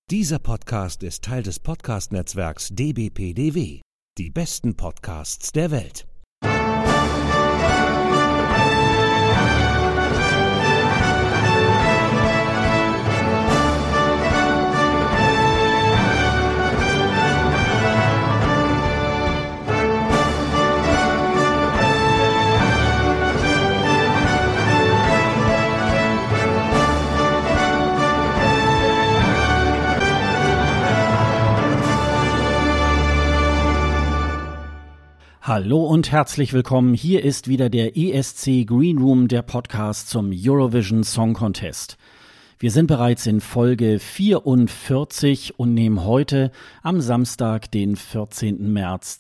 Dieser Podcast ist Teil des Podcast-Netzwerks dbpdw. Die besten Podcasts der Welt. Hallo und herzlich willkommen. Hier ist wieder der ESC Green Room, der Podcast zum Eurovision Song Contest. Wir sind bereits in Folge 44 und nehmen heute am Samstag, den 14. März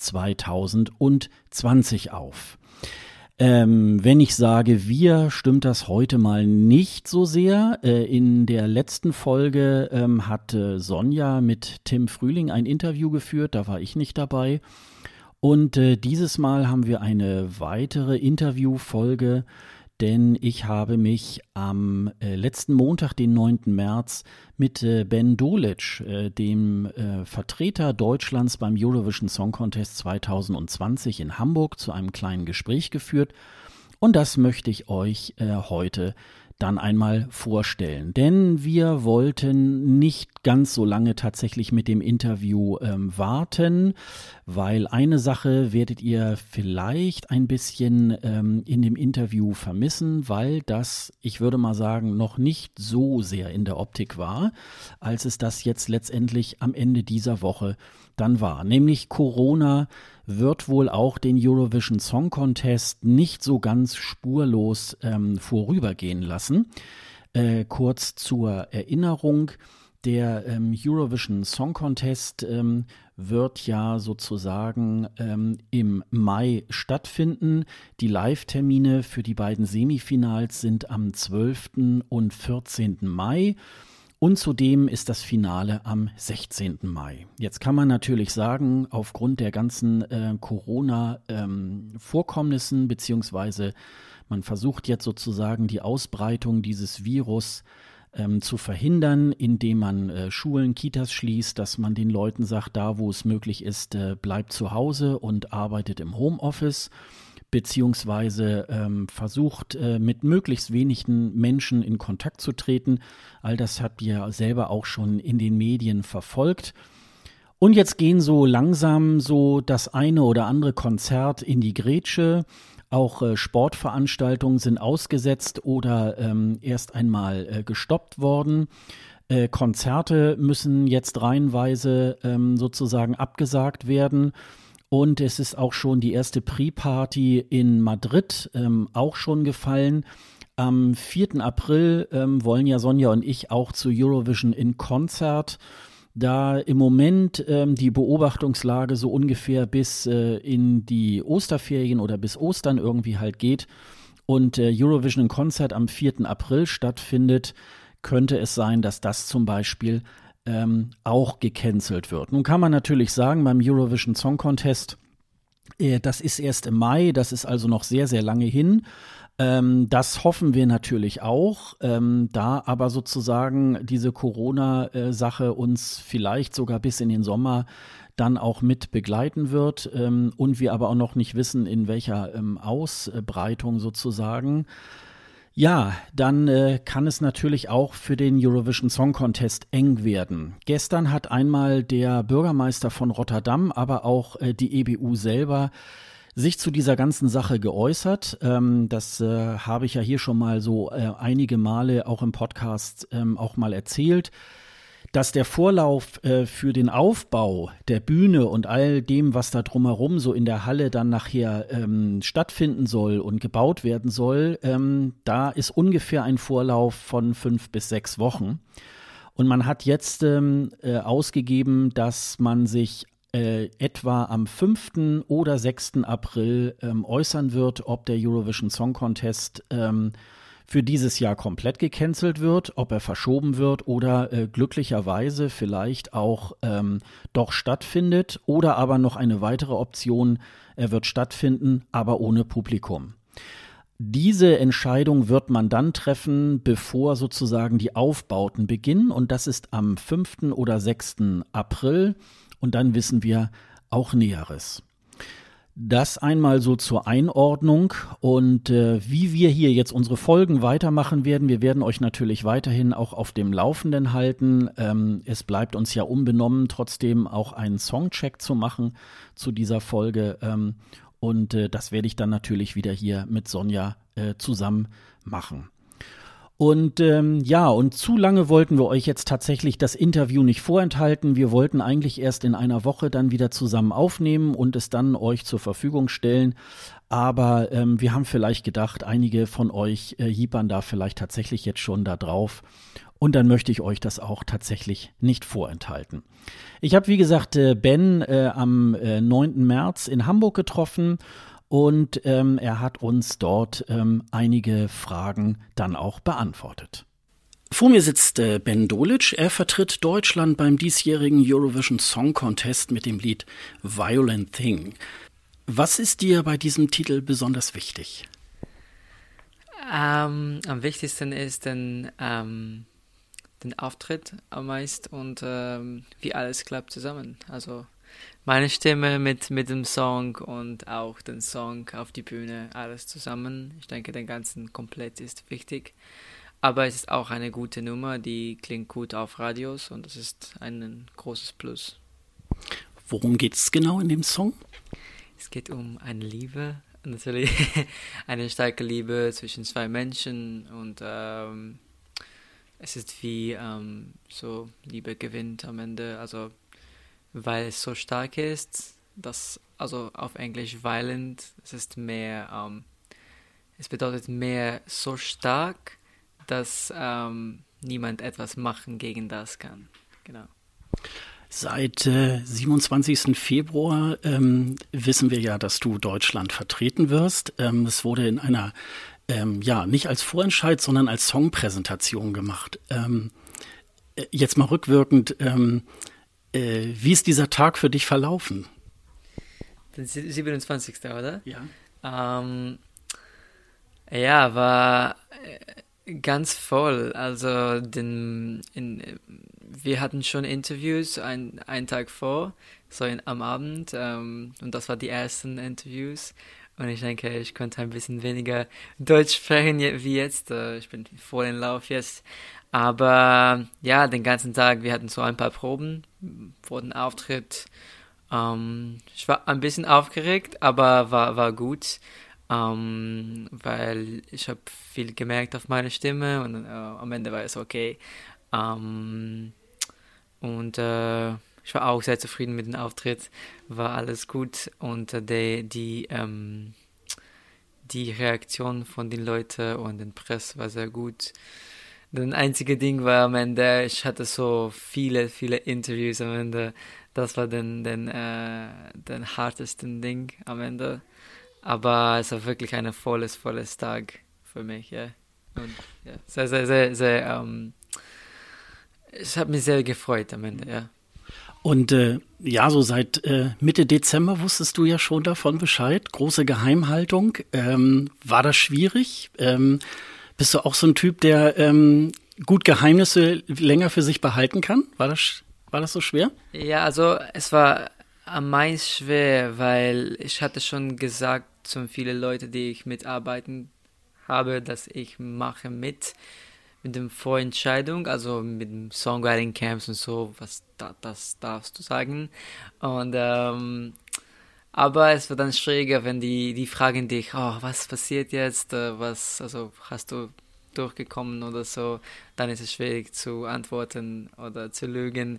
2020 auf. Wenn ich sage wir, stimmt das heute mal nicht so sehr. In der letzten Folge hat Sonja mit Tim Frühling ein Interview geführt, da war ich nicht dabei. Und dieses Mal haben wir eine weitere Interviewfolge, denn ich habe mich am letzten Montag, den 9. März, mit Ben Dolic, dem Vertreter Deutschlands beim Eurovision Song Contest 2020 in Hamburg, zu einem kleinen Gespräch geführt. Und das möchte ich euch heute dann einmal vorstellen. Denn wir wollten nicht ganz so lange tatsächlich mit dem Interview warten, weil eine Sache werdet ihr vielleicht ein bisschen in dem Interview vermissen, weil das, ich würde mal sagen, noch nicht so sehr in der Optik war, als es das jetzt letztendlich am Ende dieser Woche dann war. Nämlich Corona wird wohl auch den Eurovision Song Contest nicht so ganz spurlos vorübergehen lassen. Kurz zur Erinnerung, der Eurovision Song Contest wird ja sozusagen im Mai stattfinden. Die Live-Termine für die beiden Semifinals sind am 12. und 14. Mai. Und zudem ist das Finale am 16. Mai. Jetzt kann man natürlich sagen, aufgrund der ganzen Corona-Vorkommnissen, beziehungsweise man versucht jetzt sozusagen die Ausbreitung dieses Virus zu verhindern, indem man Schulen, Kitas schließt, dass man den Leuten sagt, da wo es möglich ist, bleibt zu Hause und arbeitet im Homeoffice, beziehungsweise versucht, mit möglichst wenigen Menschen in Kontakt zu treten. All das habt ihr selber auch schon in den Medien verfolgt. Und jetzt gehen so langsam so das eine oder andere Konzert in die Grätsche. Auch Sportveranstaltungen sind ausgesetzt oder erst einmal gestoppt worden. Konzerte müssen jetzt reihenweise sozusagen abgesagt werden. Und es ist auch schon die erste Pre-Party in Madrid auch schon gefallen. Am 4. April wollen ja Sonja und ich auch zu Eurovision in Konzert. Da im Moment die Beobachtungslage so ungefähr bis in die Osterferien oder bis Ostern irgendwie halt geht und Eurovision in Konzert am 4. April stattfindet, könnte es sein, dass das zum Beispiel auch gecancelt wird. Nun kann man natürlich sagen, beim Eurovision Song Contest, das ist erst im Mai, das ist also noch sehr, sehr lange hin. Das hoffen wir natürlich auch, da aber sozusagen diese Corona-Sache uns vielleicht sogar bis in den Sommer dann auch mit begleiten wird und wir aber auch noch nicht wissen, in welcher Ausbreitung sozusagen. Ja, dann kann es natürlich auch für den Eurovision Song Contest eng werden. Gestern hat einmal der Bürgermeister von Rotterdam, aber auch die EBU selber sich zu dieser ganzen Sache geäußert. Das habe ich ja hier schon mal so einige Male auch im Podcast auch mal erzählt, dass der Vorlauf für den Aufbau der Bühne und all dem, was da drumherum so in der Halle dann nachher stattfinden soll und gebaut werden soll, da ist ungefähr ein Vorlauf von 5 bis 6 Wochen. Und man hat jetzt ausgegeben, dass man sich etwa am 5. oder 6. April äußern wird, ob der Eurovision Song Contest für dieses Jahr komplett gecancelt wird, ob er verschoben wird oder glücklicherweise vielleicht auch doch stattfindet oder aber noch eine weitere Option, er wird stattfinden, aber ohne Publikum. Diese Entscheidung wird man dann treffen, bevor sozusagen die Aufbauten beginnen. Und das ist am 5. oder 6. April. Und dann wissen wir auch Näheres. Das einmal so zur Einordnung und wie wir hier jetzt unsere Folgen weitermachen werden. Wir werden euch natürlich weiterhin auch auf dem Laufenden halten. Es bleibt uns ja unbenommen, trotzdem auch einen Songcheck zu machen zu dieser Folge. Und das werde ich dann natürlich wieder hier mit Sonja zusammen machen. Und und zu lange wollten wir euch jetzt tatsächlich das Interview nicht vorenthalten. Wir wollten eigentlich erst in einer Woche dann wieder zusammen aufnehmen und es dann euch zur Verfügung stellen. Aber wir haben vielleicht gedacht, einige von euch hiepern da vielleicht tatsächlich jetzt schon da drauf. Und dann möchte ich euch das auch tatsächlich nicht vorenthalten. Ich habe, wie gesagt, Ben am 9. März in Hamburg getroffen. Und er hat uns dort einige Fragen dann auch beantwortet. Vor mir sitzt Ben Dolic. Er vertritt Deutschland beim diesjährigen Eurovision Song Contest mit dem Lied Violent Thing. Was ist dir bei diesem Titel besonders wichtig? Am wichtigsten ist den Auftritt am meisten und wie alles klappt zusammen. Also meine Stimme mit dem Song und auch den Song auf die Bühne, alles zusammen. Ich denke, den ganzen komplett ist wichtig. Aber es ist auch eine gute Nummer, die klingt gut auf Radios und das ist ein großes Plus. Worum geht es genau in dem Song? Es geht um eine Liebe, natürlich eine starke Liebe zwischen zwei Menschen und es ist wie so Liebe gewinnt am Ende, also weil es so stark ist, dass, also auf Englisch violent, es ist mehr, es bedeutet mehr so stark, dass niemand etwas machen gegen das kann. Genau. Seit 27. Februar wissen wir ja, dass du Deutschland vertreten wirst. Es wurde in einer, nicht als Vorentscheid, sondern als Songpräsentation gemacht. Jetzt mal rückwirkend, wie ist dieser Tag für dich verlaufen? Den 27. oder? Ja. War ganz voll. Also wir hatten schon Interviews einen Tag vor, am Abend. Und das waren die ersten Interviews. Und ich denke, ich konnte ein bisschen weniger Deutsch sprechen wie jetzt. Ich bin voll in Lauf jetzt. Aber ja, den ganzen Tag, wir hatten so ein paar Proben vor dem Auftritt. Ich war ein bisschen aufgeregt, aber war gut, weil ich habe viel gemerkt auf meine Stimme und am Ende war es okay. Ich war auch sehr zufrieden mit dem Auftritt, war alles gut und die Reaktion von den Leuten und der Presse war sehr gut. Das einzige Ding war am Ende, ich hatte so viele Interviews am Ende. Das war den hartesten Ding am Ende. Aber es war wirklich ein volles Tag für mich, ja. Und ja, sehr, es hat mich sehr gefreut am Ende, ja. Und so seit Mitte Dezember wusstest du ja schon davon Bescheid. Große Geheimhaltung. War das schwierig? Bist du auch so ein Typ, der gut Geheimnisse länger für sich behalten kann? War das so schwer? Ja, also es war am meisten schwer, weil ich hatte schon gesagt zu vielen Leuten, die ich mitarbeiten habe, dass ich mache mit dem Vorentscheidung, also mit dem Songwriting Camps und so, das darfst du sagen. Und aber es wird dann schwieriger, wenn die fragen dich, was passiert jetzt, hast du durchgekommen oder so, dann ist es schwierig zu antworten oder zu lügen.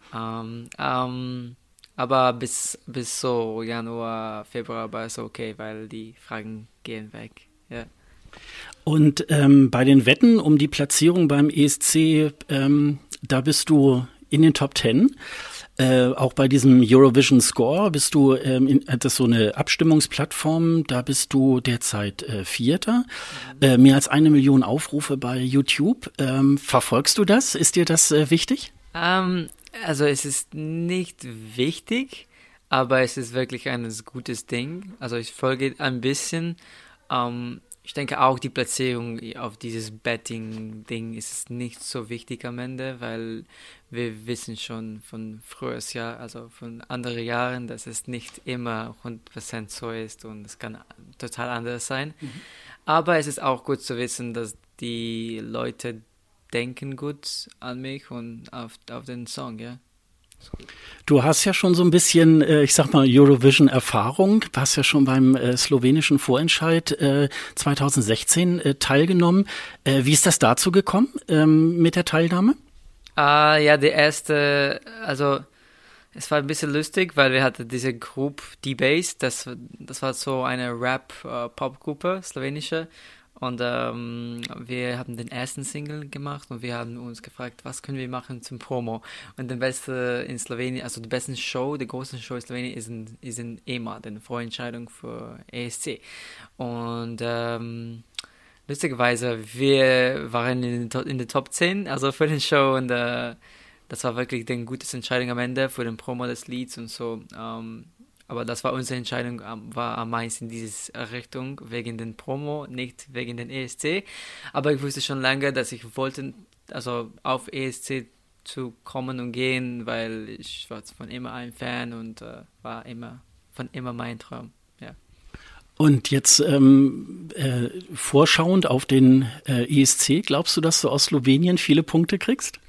Aber bis so Januar, Februar war es okay, weil die Fragen gehen weg. Ja. Und bei den Wetten um die Platzierung beim ESC, da bist du in den Top 10. Auch bei diesem Eurovision Score bist du, das ist so eine Abstimmungsplattform, da bist du derzeit Vierter. Mehr als 1 Million Aufrufe bei YouTube. Verfolgst du das? Ist dir das wichtig? Also es ist nicht wichtig, aber es ist wirklich ein gutes Ding. Also ich folge ein bisschen. ich denke auch die Platzierung auf dieses Betting-Ding ist nicht so wichtig am Ende, weil wir wissen schon von früheres Jahr, also von anderen Jahren, dass es nicht immer 100% so ist und es kann total anders sein. Aber es ist auch gut zu wissen, dass die Leute denken gut an mich und auf den Song, ja. Du hast ja schon so ein bisschen, ich sag mal, Eurovision-Erfahrung. Du hast ja schon beim slowenischen Vorentscheid 2016 teilgenommen. Wie ist das dazu gekommen mit der Teilnahme? Ja, der erste, also es war ein bisschen lustig, weil wir hatten diese Gruppe D-Bass, das war so eine Rap-Pop-Gruppe, slowenische. Und wir haben den ersten Single gemacht und wir haben uns gefragt, was können wir machen zum Promo. Und der beste in Slowenien, also die besten Show, die große Show in Slowenien ist in EMA, die Vorentscheidung für ESC. Und lustigerweise, wir waren in der Top 10, also für den Show und das war wirklich die gute Entscheidung am Ende für den Promo des Lieds und so. Aber das war unsere Entscheidung, war am meisten in diese Richtung, wegen den Promo, nicht wegen den ESC. Aber ich wusste schon lange, dass ich wollte, also auf ESC zu kommen und gehen, weil ich war von immer ein Fan und war von immer mein Traum, ja. Und jetzt vorschauend auf den ESC, glaubst du, dass du aus Slowenien viele Punkte kriegst?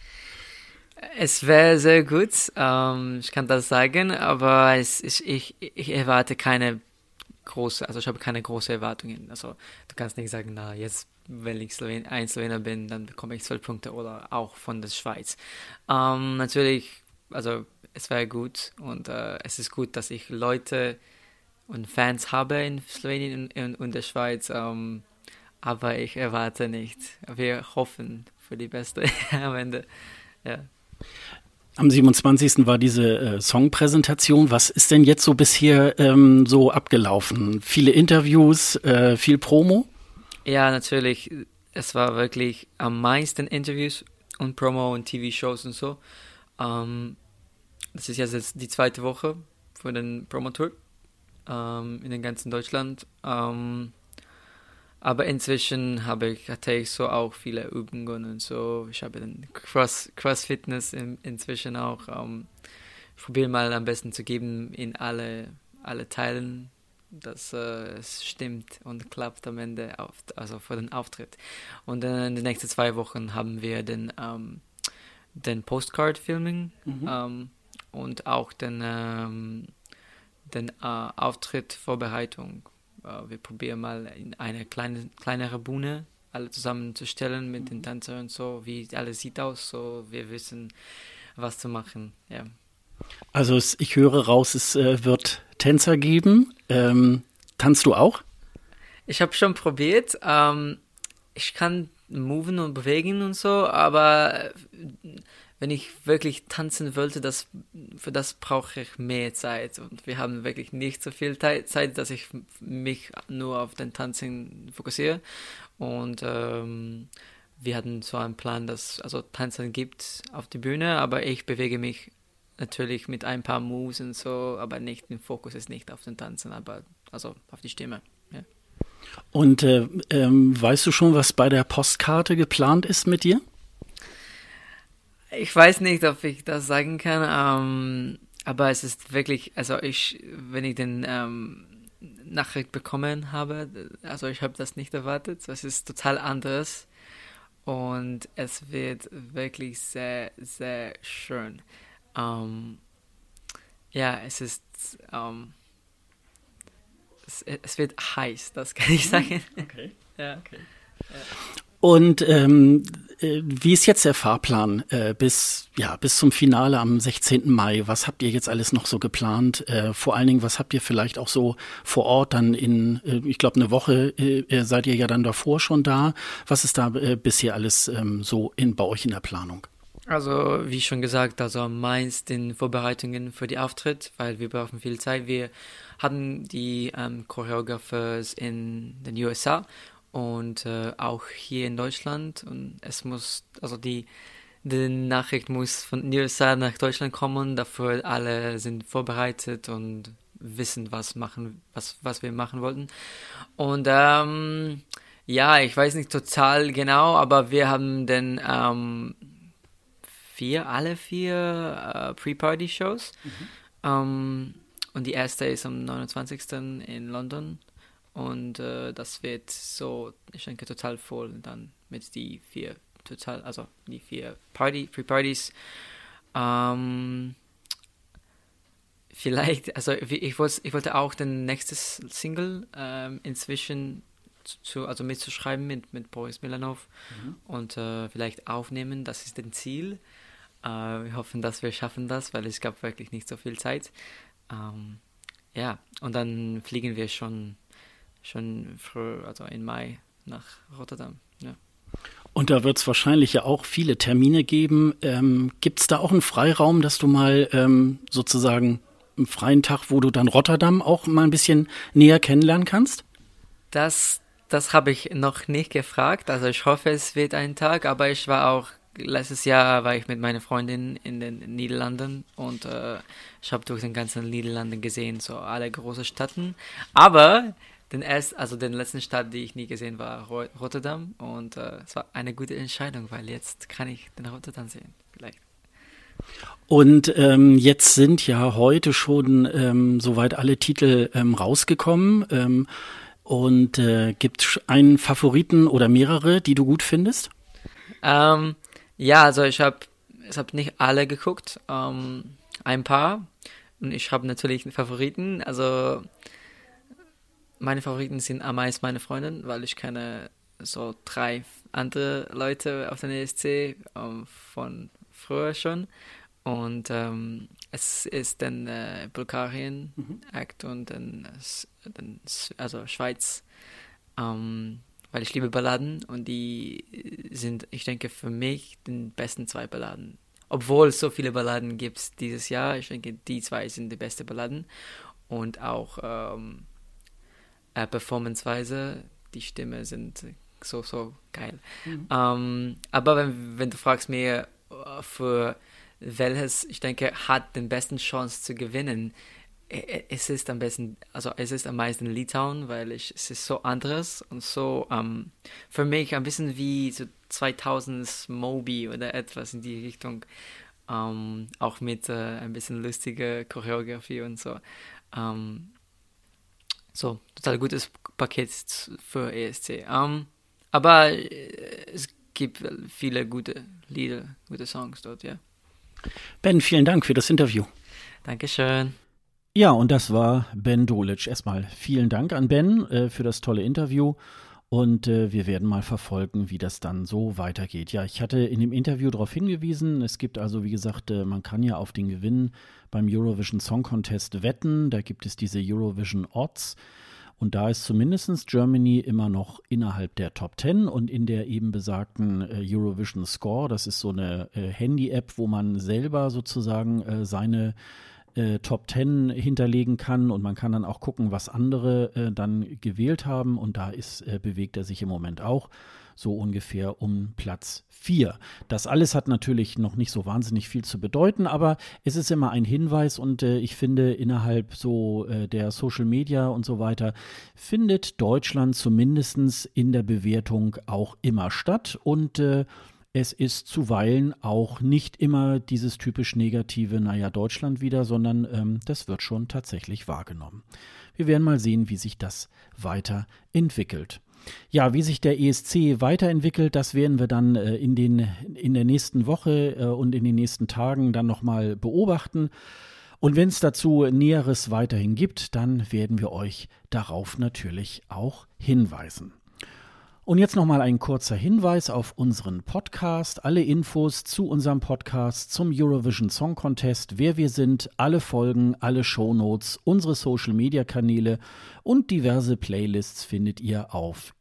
Es wäre sehr gut, ich kann das sagen, aber ich erwarte keine große, also ich habe keine großen Erwartungen. Also du kannst nicht sagen, na jetzt, wenn ich ein Slowener bin, dann bekomme ich 12 Punkte oder auch von der Schweiz. Natürlich, also es wäre gut und es ist gut, dass ich Leute und Fans habe in Slowenien und der Schweiz, aber ich erwarte nicht. Wir hoffen für die Beste am Ende, ja. Am 27. war diese Songpräsentation. Was ist denn jetzt so bisher so abgelaufen? Viele Interviews, viel Promo? Ja, natürlich. Es war wirklich am meisten Interviews und Promo und TV-Shows und so. Das ist jetzt die zweite Woche für den Promotour in den ganzen Deutschland. Aber inzwischen hatte ich so auch viele Übungen und so. Ich habe den Cross-Fitness inzwischen auch. Ich probiere mal am besten zu geben in alle Teilen, dass es stimmt und klappt am Ende, also für den Auftritt. Und dann in den nächsten 2 Wochen haben wir den Postcard-Filming und auch den Auftritt-Vorbereitung. Wir probieren mal in eine kleinere Bühne alle zusammenzustellen mit den Tänzern und so, wie alles sieht aus, so wir wissen, was zu machen, ja. Also ich höre raus, es wird Tänzer geben. Tanzt du auch? Ich habe schon probiert. Ich kann moven und bewegen und so, aber wenn ich wirklich tanzen wollte, für das brauche ich mehr Zeit. Und wir haben wirklich nicht so viel Zeit, dass ich mich nur auf den Tanzen fokussiere. Und wir hatten so einen Plan, dass also Tanzen gibt auf die Bühne, aber ich bewege mich natürlich mit ein paar Moves und so, aber nicht, der Fokus ist nicht auf den Tanzen, aber also auf die Stimme. Ja. Und weißt du schon, was bei der Postkarte geplant ist mit dir? Ich weiß nicht, ob ich das sagen kann, aber es ist wirklich, also wenn ich den Nachricht bekommen habe, also ich habe das nicht erwartet, es ist total anders und es wird wirklich sehr, sehr schön. Ja, es ist, es wird heiß, das kann ich sagen. Okay. Ja. Okay. Ja. Und wie ist jetzt der Fahrplan bis zum Finale am 16. Mai? Was habt ihr jetzt alles noch so geplant? Vor allen Dingen, was habt ihr vielleicht auch so vor Ort dann ich glaube, eine Woche seid ihr ja dann davor schon da. Was ist da bisher alles so bei euch in der Planung? Also, wie schon gesagt, also am meisten Vorbereitungen für die Auftritt, weil wir brauchen viel Zeit. Wir hatten die Choreographers in den USA und auch hier in Deutschland und es muss, also die Nachricht muss von den USA nach Deutschland kommen, dafür alle sind vorbereitet und wissen, was wir machen wollten. Und Ja, ich weiß nicht total genau, aber wir haben dann alle vier Pre-Party-Shows. Und die erste ist am 29. in London. Und das wird so, ich denke, total voll dann mit die vier Pre-Parties. Vielleicht, also ich wollte auch den nächsten Single inzwischen mitzuschreiben mit Boris Milanov und vielleicht aufnehmen. Das ist das Ziel. Wir hoffen, dass wir schaffen das, weil es gab wirklich nicht so viel Zeit. Ja, und dann fliegen wir schon früh, also im Mai nach Rotterdam. Ja. Und da wird es wahrscheinlich ja auch viele Termine geben. Gibt es da auch einen Freiraum, dass du mal sozusagen einen freien Tag, wo du dann Rotterdam auch mal ein bisschen näher kennenlernen kannst? Das habe ich noch nicht gefragt. Also ich hoffe, es wird ein Tag, aber letztes Jahr war ich mit meiner Freundin in den Niederlanden und ich habe durch den ganzen Niederlanden gesehen, so alle großen Städten. Aber den letzten Stadt, die ich nie gesehen war, Rotterdam. Und es war eine gute Entscheidung, weil jetzt kann ich den Rotterdam sehen, vielleicht. Und jetzt sind ja heute schon soweit alle Titel rausgekommen. Und gibt es einen Favoriten oder mehrere, die du gut findest? Ja, also ich hab nicht alle geguckt, ein paar. Und ich habe natürlich einen Favoriten. Also meine Favoriten sind am meisten meine Freundin, weil ich kenne so 3 andere Leute auf den ESC von früher schon. Und es ist dann Bulgarien-Act und dann Schweiz, weil ich liebe Balladen und die sind, ich denke, für mich die besten 2 Balladen. Obwohl es so viele Balladen gibt dieses Jahr, ich denke, die 2 sind die besten Balladen und auch Performanceweise, die Stimme sind so geil. Aber wenn du fragst mir für welches, ich denke, hat den besten Chance zu gewinnen, es ist am meisten Litauen, weil es ist so anderes und so für mich ein bisschen wie so 2000s Moby oder etwas in die Richtung, auch mit ein bisschen lustiger Choreografie und so. So, total gutes Paket für ESC. Aber es gibt viele gute Lieder, gute Songs dort, ja. Ben, vielen Dank für das Interview. Dankeschön. Ja, und das war Ben Dolic. Erstmal vielen Dank an Ben für das tolle Interview. Und wir werden mal verfolgen, wie das dann so weitergeht. Ja, ich hatte in dem Interview darauf hingewiesen, es gibt also, wie gesagt, man kann ja auf den Gewinn beim Eurovision Song Contest wetten. Da gibt es diese Eurovision Odds. Und da ist zumindest Germany immer noch innerhalb der Top 10 und in der eben besagten Eurovision Score, das ist so eine Handy-App, wo man selber sozusagen seine Top 10 hinterlegen kann und man kann dann auch gucken, was andere dann gewählt haben und da bewegt er sich im Moment auch so ungefähr um Platz 4. Das alles hat natürlich noch nicht so wahnsinnig viel zu bedeuten, aber es ist immer ein Hinweis und ich finde, innerhalb so der Social Media und so weiter findet Deutschland zumindest in der Bewertung auch immer statt und es ist zuweilen auch nicht immer dieses typisch negative, naja, Deutschland wieder, sondern das wird schon tatsächlich wahrgenommen. Wir werden mal sehen, wie sich das weiterentwickelt. Ja, wie sich der ESC weiterentwickelt, das werden wir dann in der nächsten Woche und in den nächsten Tagen dann nochmal beobachten. Und wenn es dazu Näheres weiterhin gibt, dann werden wir euch darauf natürlich auch hinweisen. Und jetzt nochmal ein kurzer Hinweis auf unseren Podcast. Alle Infos zu unserem Podcast, zum Eurovision Song Contest, wer wir sind, alle Folgen, alle Shownotes, unsere Social-Media-Kanäle und diverse Playlists findet ihr auf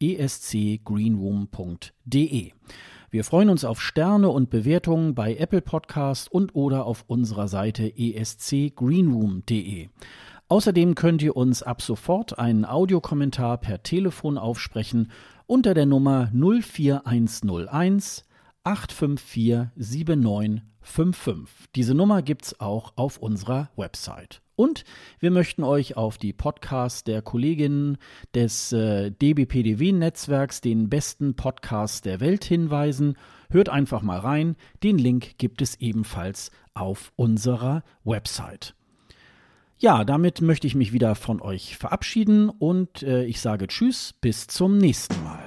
escgreenroom.de. Wir freuen uns auf Sterne und Bewertungen bei Apple Podcast und oder auf unserer Seite escgreenroom.de. Außerdem könnt ihr uns ab sofort einen Audiokommentar per Telefon aufsprechen unter der Nummer 04101 854 79 55. Diese Nummer gibt's auch auf unserer Website. Und wir möchten euch auf die Podcasts der Kolleginnen des DBPDW-Netzwerks, den besten Podcasts der Welt, hinweisen. Hört einfach mal rein. Den Link gibt es ebenfalls auf unserer Website. Ja, damit möchte ich mich wieder von euch verabschieden und ich sage Tschüss, bis zum nächsten Mal.